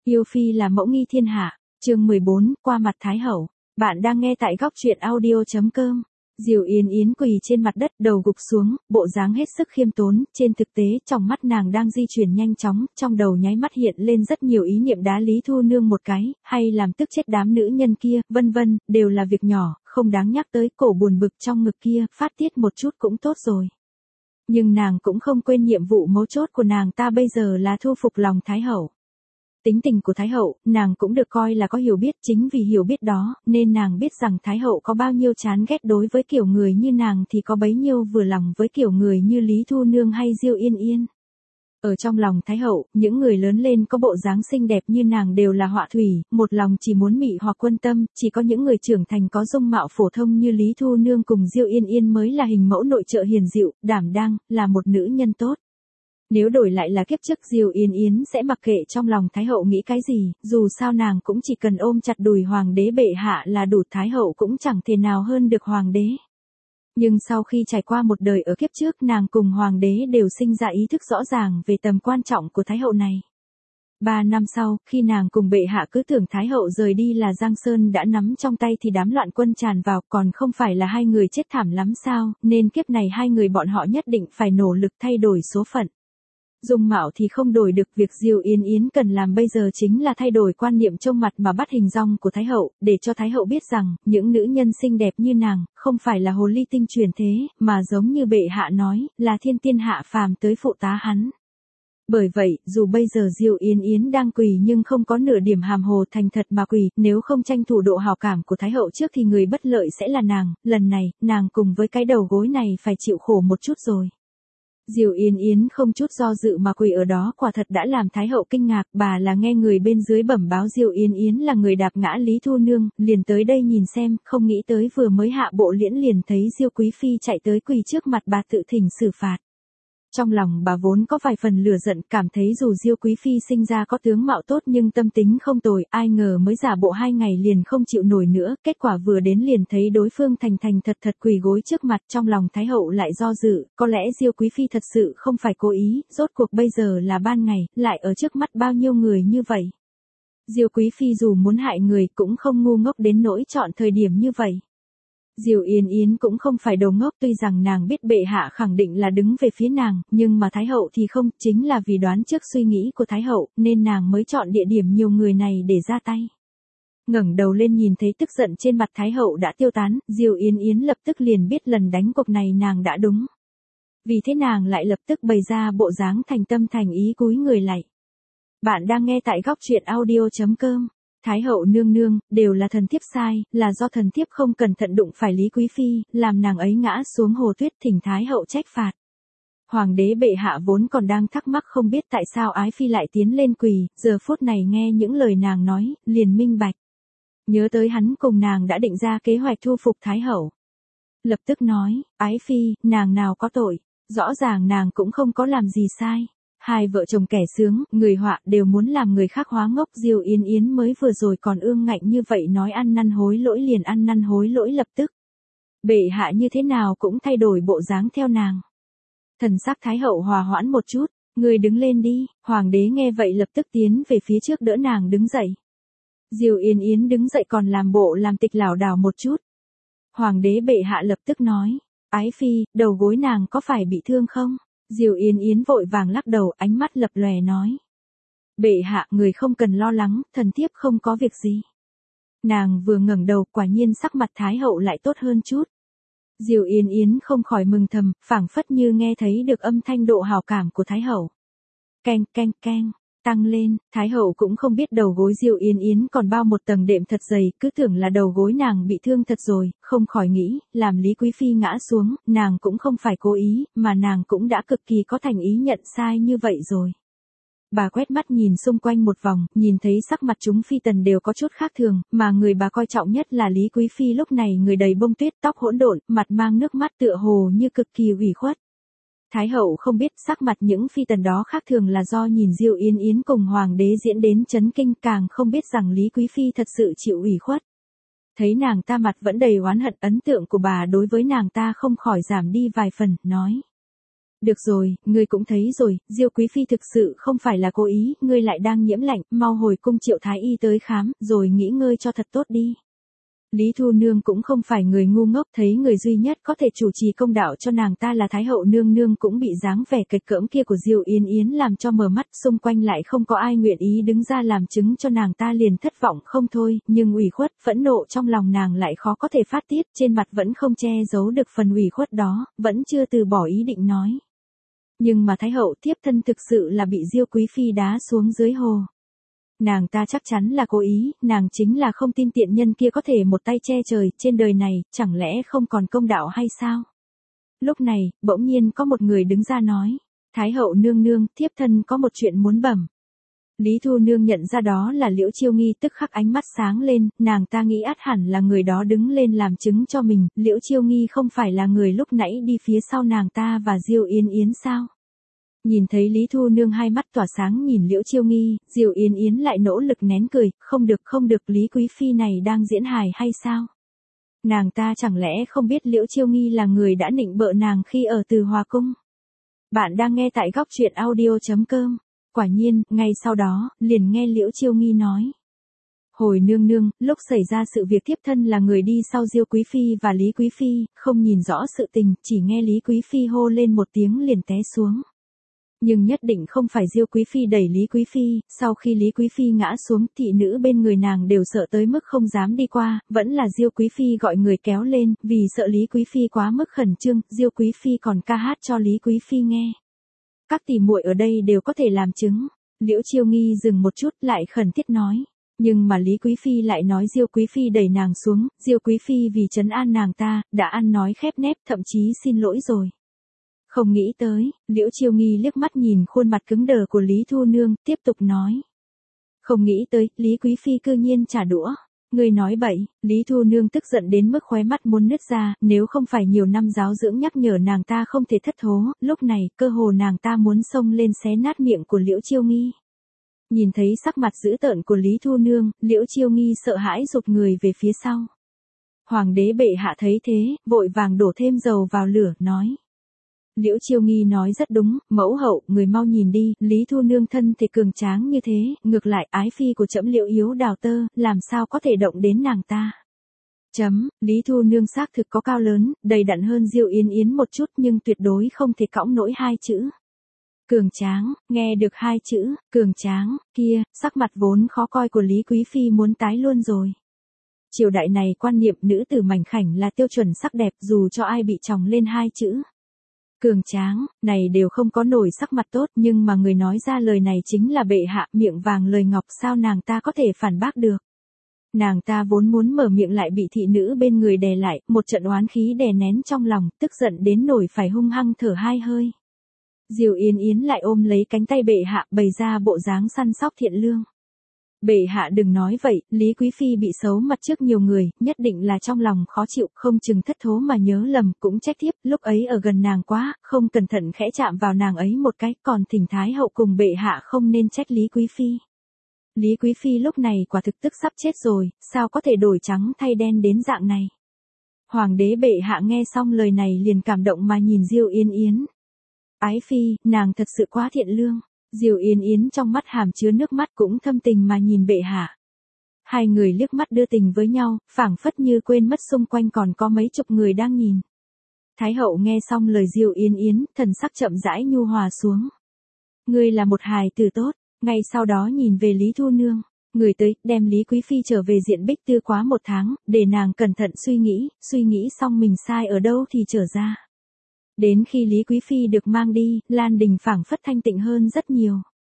Yêu phi là mẫu nghi thiên hạ, chương 14, qua mặt Thái hậu. Bạn đang nghe tại góc truyện audio.com. Diều Yên Yến quỳ trên mặt đất, đầu gục xuống, bộ dáng hết sức khiêm tốn, trên thực tế trong mắt nàng đang di chuyển nhanh chóng, trong đầu nháy mắt hiện lên rất nhiều ý niệm đá Lý Thu Nương một cái, hay làm tức chết đám nữ nhân kia, vân vân, đều là việc nhỏ, không đáng nhắc tới, cổ buồn bực trong ngực kia, phát tiết một chút cũng tốt rồi. Nhưng nàng cũng không quên nhiệm vụ mấu chốt của nàng ta bây giờ là thu phục lòng Thái hậu. Tính tình của Thái hậu, nàng cũng được coi là có hiểu biết, chính vì hiểu biết đó, nên nàng biết rằng Thái hậu có bao nhiêu chán ghét đối với kiểu người như nàng thì có bấy nhiêu vừa lòng với kiểu người như Lý Thu Nương hay Diêu Yên Yên. Ở trong lòng Thái hậu, những người lớn lên có bộ dáng xinh đẹp như nàng đều là họa thủy, một lòng chỉ muốn mị hoặc quân tâm, chỉ có những người trưởng thành có dung mạo phổ thông như Lý Thu Nương cùng Diêu Yên Yên mới là hình mẫu nội trợ hiền dịu, đảm đang, là một nữ nhân tốt. Nếu đổi lại là kiếp trước, Diêu Yên Yến sẽ mặc kệ trong lòng Thái hậu nghĩ cái gì, dù sao nàng cũng chỉ cần ôm chặt đùi hoàng đế bệ hạ là đủ, Thái hậu cũng chẳng thể nào hơn được hoàng đế. Nhưng sau khi trải qua một đời ở kiếp trước, nàng cùng hoàng đế đều sinh ra ý thức rõ ràng về tầm quan trọng của Thái hậu này. 3 năm sau, khi nàng cùng bệ hạ cứ tưởng Thái hậu rời đi là Giang Sơn đã nắm trong tay thì đám loạn quân tràn vào, còn không phải là hai người chết thảm lắm sao, nên kiếp này hai người bọn họ nhất định phải nỗ lực thay đổi số phận. Dung mạo thì không đổi được, việc Diêu Yên Yến cần làm bây giờ chính là thay đổi quan niệm trông mặt mà bắt hình dong của Thái hậu, để cho Thái hậu biết rằng, những nữ nhân xinh đẹp như nàng, không phải là hồ ly tinh truyền thế, mà giống như bệ hạ nói, là thiên tiên hạ phàm tới phụ tá hắn. Bởi vậy, dù bây giờ Diêu Yên Yến đang quỳ nhưng không có nửa điểm hàm hồ, thành thật mà quỳ, nếu không tranh thủ độ hào cảm của Thái hậu trước thì người bất lợi sẽ là nàng, lần này, nàng cùng với cái đầu gối này phải chịu khổ một chút rồi. Diêu Yên Yến không chút do dự mà quỳ ở đó, quả thật đã làm Thái hậu kinh ngạc, bà là nghe người bên dưới bẩm báo Diêu Yên Yến là người đạp ngã Lý Thu Nương, liền tới đây nhìn xem, không nghĩ tới vừa mới hạ bộ liễn liền thấy Diêu quý phi chạy tới quỳ trước mặt bà tự thỉnh xử phạt. Trong lòng bà vốn có vài phần lửa giận, cảm thấy dù Diêu quý phi sinh ra có tướng mạo tốt nhưng tâm tính không tồi, ai ngờ mới giả bộ 2 ngày liền không chịu nổi nữa, kết quả vừa đến liền thấy đối phương thành thành thật thật quỳ gối trước mặt, trong lòng Thái hậu lại do dự, có lẽ Diêu quý phi thật sự không phải cố ý, rốt cuộc bây giờ là ban ngày, lại ở trước mắt bao nhiêu người như vậy. Diêu quý phi dù muốn hại người cũng không ngu ngốc đến nỗi chọn thời điểm như vậy. Diêu Yên Yến cũng không phải đồ ngốc, tuy rằng nàng biết bệ hạ khẳng định là đứng về phía nàng, nhưng mà Thái hậu thì không, chính là vì đoán trước suy nghĩ của Thái hậu, nên nàng mới chọn địa điểm nhiều người này để ra tay. Ngẩng đầu lên nhìn thấy tức giận trên mặt Thái hậu đã tiêu tán, Diêu Yên Yến lập tức liền biết lần đánh cuộc này nàng đã đúng. Vì thế nàng lại lập tức bày ra bộ dáng thành tâm thành ý cúi người lạy. Bạn đang nghe tại góc truyện audio.com. Thái hậu nương nương, đều là thần thiếp sai, là do thần thiếp không cẩn thận đụng phải Lý quý phi, làm nàng ấy ngã xuống hồ tuyết, thỉnh Thái hậu trách phạt. Hoàng đế bệ hạ vốn còn đang thắc mắc không biết tại sao ái phi lại tiến lên quỳ, giờ phút này nghe những lời nàng nói, liền minh bạch. Nhớ tới hắn cùng nàng đã định ra kế hoạch thu phục Thái hậu. Lập tức nói, ái phi, nàng nào có tội, rõ ràng nàng cũng không có làm gì sai. Hai vợ chồng kẻ sướng, người họa đều muốn làm người khác hóa ngốc. Diêu Yên Yến mới vừa rồi còn ương ngạnh như vậy, nói ăn năn hối lỗi liền ăn năn hối lỗi lập tức. Bệ hạ như thế nào cũng thay đổi bộ dáng theo nàng. Thần sắc Thái hậu hòa hoãn một chút, người đứng lên đi. Hoàng đế nghe vậy lập tức tiến về phía trước đỡ nàng đứng dậy. Diêu Yên Yến đứng dậy còn làm bộ làm tịch lảo đảo một chút. Hoàng đế bệ hạ lập tức nói, ái phi, đầu gối nàng có phải bị thương không? Diêu Yên Yến vội vàng lắc đầu, ánh mắt lập lòe nói. Bệ hạ, người không cần lo lắng, thần thiếp không có việc gì. Nàng vừa ngẩng đầu, quả nhiên sắc mặt Thái hậu lại tốt hơn chút. Diêu Yên Yến không khỏi mừng thầm, phảng phất như nghe thấy được âm thanh độ hào cảm của Thái hậu. Keng keng keng, tăng lên, Thái hậu cũng không biết đầu gối Diêu Yên Yến còn bao một tầng đệm thật dày, cứ tưởng là đầu gối nàng bị thương thật rồi, không khỏi nghĩ, làm Lý quý phi ngã xuống, nàng cũng không phải cố ý, mà nàng cũng đã cực kỳ có thành ý nhận sai như vậy rồi. Bà quét mắt nhìn xung quanh một vòng, nhìn thấy sắc mặt chúng phi tần đều có chút khác thường, mà người bà coi trọng nhất là Lý quý phi lúc này người đầy bông tuyết, tóc hỗn độn, mặt mang nước mắt tựa hồ như cực kỳ ủy khuất. Thái hậu không biết sắc mặt những phi tần đó khác thường là do nhìn Diêu Yên Yến cùng hoàng đế diễn đến chấn kinh, càng không biết rằng Lý quý phi thật sự chịu ủy khuất. Thấy nàng ta mặt vẫn đầy oán hận, ấn tượng của bà đối với nàng ta không khỏi giảm đi vài phần, nói. Được rồi, ngươi cũng thấy rồi, Diêu Quý Phi thực sự không phải là cố ý, ngươi lại đang nhiễm lạnh, mau hồi cung Triệu Thái Y tới khám, rồi nghỉ ngơi cho thật tốt đi. Lý Thu Nương cũng không phải người ngu ngốc, thấy người duy nhất có thể chủ trì công đạo cho nàng ta là Thái hậu nương nương cũng bị dáng vẻ kịch cỡm kia của Diêu Yến Yến làm cho mờ mắt, xung quanh lại không có ai nguyện ý đứng ra làm chứng cho nàng ta liền thất vọng không thôi, nhưng ủy khuất, phẫn nộ trong lòng nàng lại khó có thể phát tiết, trên mặt vẫn không che giấu được phần ủy khuất đó, vẫn chưa từ bỏ ý định nói. Nhưng mà Thái hậu thiếp thân thực sự là bị Diêu Quý Phi đá xuống dưới hồ. Nàng ta chắc chắn là cố ý, nàng chính là không tin tiện nhân kia có thể một tay che trời, trên đời này, chẳng lẽ không còn công đạo hay sao? Lúc này, bỗng nhiên có một người đứng ra nói, Thái hậu nương nương, thiếp thân có một chuyện muốn bẩm. Lý Thu Nương nhận ra đó là Liễu Chiêu Nghi tức khắc ánh mắt sáng lên, nàng ta nghĩ ắt hẳn là người đó đứng lên làm chứng cho mình, Liễu Chiêu Nghi không phải là người lúc nãy đi phía sau nàng ta và Diêu Yến Yến sao? Nhìn thấy Lý Thu Nương hai mắt tỏa sáng nhìn Liễu Chiêu Nghi, Diêu Yến Yến lại nỗ lực nén cười, không được Lý Quý Phi này đang diễn hài hay sao? Nàng ta chẳng lẽ không biết Liễu Chiêu Nghi là người đã nịnh bợ nàng khi ở Từ Hòa Cung? Bạn đang nghe tại góc truyện audio.com. Quả nhiên, ngay sau đó, liền nghe Liễu Chiêu Nghi nói. Hồi nương nương, lúc xảy ra sự việc thiếp thân là người đi sau Diêu Quý Phi và Lý Quý Phi, không nhìn rõ sự tình, chỉ nghe Lý Quý Phi hô lên một tiếng liền té xuống. Nhưng nhất định không phải Diêu Quý Phi đẩy Lý Quý Phi, sau khi Lý Quý Phi ngã xuống, thị nữ bên người nàng đều sợ tới mức không dám đi qua, vẫn là Diêu Quý Phi gọi người kéo lên, vì sợ Lý Quý Phi quá mức khẩn trương, Diêu Quý Phi còn ca hát cho Lý Quý Phi nghe. Các tỷ muội ở đây đều có thể làm chứng. Liễu Chiêu Nghi dừng một chút lại khẩn thiết nói. Nhưng mà Lý Quý Phi lại nói Diêu Quý Phi đẩy nàng xuống, Diêu Quý Phi vì trấn an nàng ta, đã ăn nói khép nép thậm chí xin lỗi rồi. Không nghĩ tới, Liễu Chiêu Nghi liếc mắt nhìn khuôn mặt cứng đờ của Lý Thu Nương, tiếp tục nói. Không nghĩ tới, Lý Quý Phi cư nhiên trả đũa. Người nói bậy, Lý Thu Nương tức giận đến mức khóe mắt muốn nứt ra, nếu không phải nhiều năm giáo dưỡng nhắc nhở nàng ta không thể thất thố, lúc này, cơ hồ nàng ta muốn xông lên xé nát miệng của Liễu Chiêu Nghi. Nhìn thấy sắc mặt dữ tợn của Lý Thu Nương, Liễu Chiêu Nghi sợ hãi rụt người về phía sau. Hoàng đế bệ hạ thấy thế, vội vàng đổ thêm dầu vào lửa, nói. Liễu Chiêu Nghi nói rất đúng, mẫu hậu, người mau nhìn đi, Lý Thu Nương thân thể cường tráng như thế, ngược lại ái phi của trẫm Liễu Yếu Đào Tơ, làm sao có thể động đến nàng ta. Lý Thu Nương xác thực có cao lớn, đầy đặn hơn Diêu Yến Yến một chút nhưng tuyệt đối không thể cõng nổi hai chữ. Cường tráng, nghe được hai chữ, cường tráng, kia, sắc mặt vốn khó coi của Lý Quý Phi muốn tái luôn rồi. Triều đại này quan niệm nữ tử mảnh khảnh là tiêu chuẩn sắc đẹp dù cho ai bị chồng lên hai chữ. Cường tráng, này đều không có nổi sắc mặt tốt nhưng mà người nói ra lời này chính là bệ hạ, miệng vàng lời ngọc sao nàng ta có thể phản bác được. Nàng ta vốn muốn mở miệng lại bị thị nữ bên người đè lại, một trận oán khí đè nén trong lòng, tức giận đến nổi phải hung hăng thở hai hơi. Diêu Yến Yến lại ôm lấy cánh tay bệ hạ bày ra bộ dáng săn sóc thiện lương. Bệ hạ đừng nói vậy, Lý Quý Phi bị xấu mặt trước nhiều người, nhất định là trong lòng khó chịu, không chừng thất thố mà nhớ lầm, cũng trách thiếp, lúc ấy ở gần nàng quá, không cẩn thận khẽ chạm vào nàng ấy một cái, còn thỉnh Thái hậu cùng bệ hạ không nên trách Lý Quý Phi. Lý Quý Phi lúc này quả thực tức sắp chết rồi, sao có thể đổi trắng thay đen đến dạng này. Hoàng đế bệ hạ nghe xong lời này liền cảm động mà nhìn Diêu Yến Yến. Ái phi, nàng thật sự quá thiện lương. Diêu Yến Yến trong mắt hàm chứa nước mắt cũng thâm tình mà nhìn bệ hạ. Hai người liếc mắt đưa tình với nhau, phảng phất như quên mất xung quanh còn có mấy chục người đang nhìn. Thái hậu nghe xong lời Diêu Yến Yến, thần sắc chậm rãi nhu hòa xuống. Ngươi là một hài tử tốt, ngay sau đó nhìn về Lý Thu Nương. Người tới, đem Lý Quý Phi trở về Diện Bích Tư quá một tháng, để nàng cẩn thận suy nghĩ xong mình sai ở đâu thì trở ra. Đến khi Lý Quý Phi được mang đi, Lan Đình phảng phất thanh tịnh hơn rất nhiều.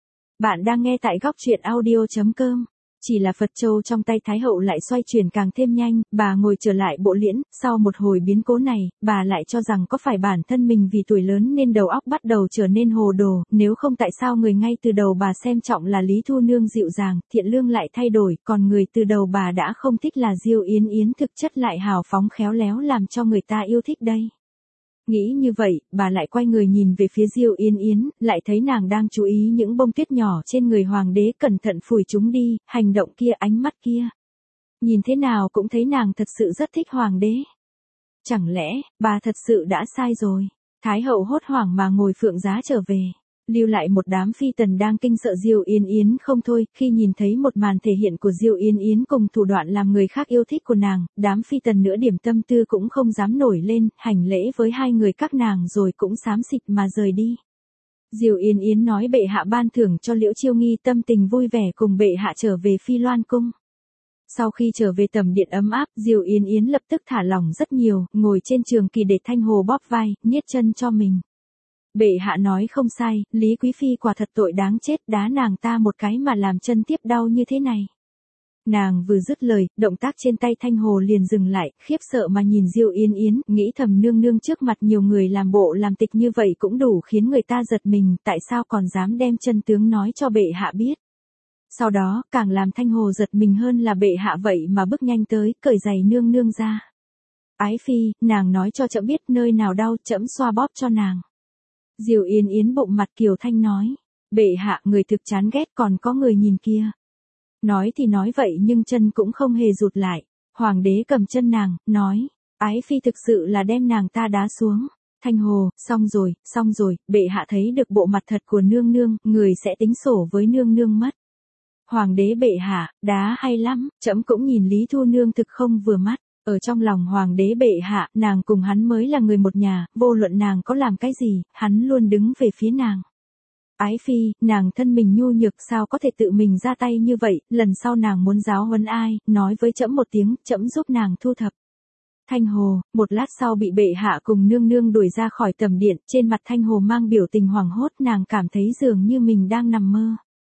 Bạn đang nghe tại góc truyện audio.com. Chỉ là Phật châu trong tay Thái hậu lại xoay chuyển càng thêm nhanh, bà ngồi trở lại bộ liễn, sau một hồi biến cố này, bà lại cho rằng có phải bản thân mình vì tuổi lớn nên đầu óc bắt đầu trở nên hồ đồ, nếu không tại sao người ngay từ đầu bà xem trọng là Lý Thu Nương dịu dàng, thiện lương lại thay đổi, còn người từ đầu bà đã không thích là Diêu Yến Yến thực chất lại hào phóng khéo léo làm cho người ta yêu thích đây. Nghĩ như vậy, bà lại quay người nhìn về phía Diêu Yến Yến, lại thấy nàng đang chú ý những bông tuyết nhỏ trên người hoàng đế cẩn thận phủi chúng đi, hành động kia ánh mắt kia. Nhìn thế nào cũng thấy nàng thật sự rất thích hoàng đế. Chẳng lẽ, bà thật sự đã sai rồi. Thái hậu hốt hoảng mà ngồi phượng giá trở về, lưu lại một đám phi tần đang kinh sợ Diêu Yên Yến không thôi, khi nhìn thấy một màn thể hiện của Diêu Yên Yến cùng thủ đoạn làm người khác yêu thích của nàng, đám phi tần nửa điểm tâm tư cũng không dám nổi lên, hành lễ với hai người các nàng rồi cũng xám xịt mà rời đi. Diêu Yên Yến nói bệ hạ ban thưởng cho Liễu Chiêu Nghi, tâm tình vui vẻ cùng bệ hạ trở về Phi Loan cung. Sau khi trở về tầm điện ấm áp, Diêu Yên Yến lập tức thả lỏng rất nhiều, ngồi trên trường kỳ để Thanh Hồ bóp vai, niết chân cho mình. Bệ hạ nói không sai, Lý Quý Phi quả thật tội đáng chết, đá nàng ta một cái mà làm chân tiếp đau như thế này. Nàng vừa dứt lời, động tác trên tay Thanh Hồ liền dừng lại, khiếp sợ mà nhìn Diêu Yên Yến, nghĩ thầm nương nương trước mặt nhiều người làm bộ làm tịch như vậy cũng đủ khiến người ta giật mình, tại sao còn dám đem chân tướng nói cho bệ hạ biết. Sau đó, càng làm Thanh Hồ giật mình hơn là bệ hạ vậy mà bước nhanh tới, cởi giày nương nương ra. Ái phi, nàng nói cho trẫm biết nơi nào đau, trẫm xoa bóp cho nàng. Diêu Yên Yến bụng mặt kiều thanh nói, bệ hạ người thực chán ghét, còn có người nhìn kia. Nói thì nói vậy nhưng chân cũng không hề rụt lại. Hoàng đế cầm chân nàng, nói, ái phi thực sự là đem nàng ta đá xuống. Thanh Hồ, xong rồi, bệ hạ thấy được bộ mặt thật của nương nương, người sẽ tính sổ với nương nương mất. Hoàng đế bệ hạ, đá hay lắm, trẫm cũng nhìn Lý Thu nương thực không vừa mắt. Ở trong lòng hoàng đế bệ hạ, nàng cùng hắn mới là người một nhà, vô luận nàng có làm cái gì, hắn luôn đứng về phía nàng. Ái phi, nàng thân mình nhu nhược sao có thể tự mình ra tay như vậy, lần sau nàng muốn giáo huấn ai, nói với trẫm một tiếng, trẫm giúp nàng thu thập. Thanh Hồ, một lát sau bị bệ hạ cùng nương nương đuổi ra khỏi tầm điện, trên mặt Thanh Hồ mang biểu tình hoảng hốt, nàng cảm thấy dường như mình đang nằm mơ.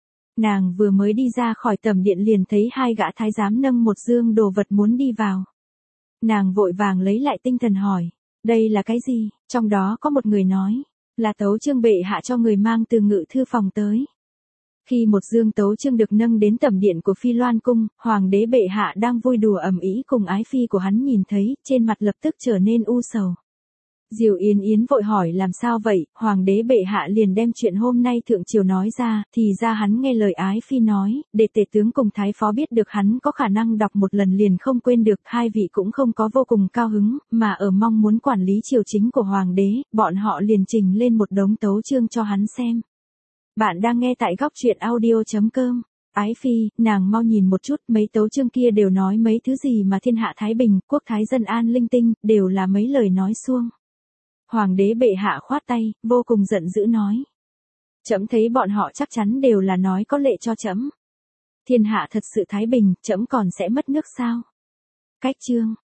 Nàng vừa mới đi ra khỏi tầm điện liền thấy hai gã thái giám nâng một dương đồ vật muốn đi vào. Nàng vội vàng lấy lại tinh thần hỏi, đây là cái gì? Trong đó có một người nói, là tấu chương bệ hạ cho người mang từ ngự thư phòng tới. Khi một dương tấu chương được nâng đến tầm điện của Phi Loan cung, hoàng đế bệ hạ đang vui đùa ầm ĩ cùng ái phi của hắn nhìn thấy, trên mặt lập tức trở nên u sầu. Diêu Yên Yến vội hỏi làm sao vậy, hoàng đế bệ hạ liền đem chuyện hôm nay thượng triều nói ra, thì ra hắn nghe lời ái phi nói, để tể tướng cùng thái phó biết được hắn có khả năng đọc một lần liền không quên được, hai vị cũng không có vô cùng cao hứng, mà ở mong muốn quản lý triều chính của hoàng đế, bọn họ liền trình lên một đống tấu chương cho hắn xem. Bạn đang nghe tại góc truyện audio.com. Ái phi, nàng mau nhìn một chút, mấy tấu chương kia đều nói mấy thứ gì mà thiên hạ thái bình, quốc thái dân an linh tinh, đều là mấy lời nói suông. Hoàng đế bệ hạ khoát tay, vô cùng giận dữ nói. Trẫm thấy bọn họ chắc chắn đều là nói có lệ cho trẫm. Thiên hạ thật sự thái bình, trẫm còn sẽ mất nước sao? Cách chương.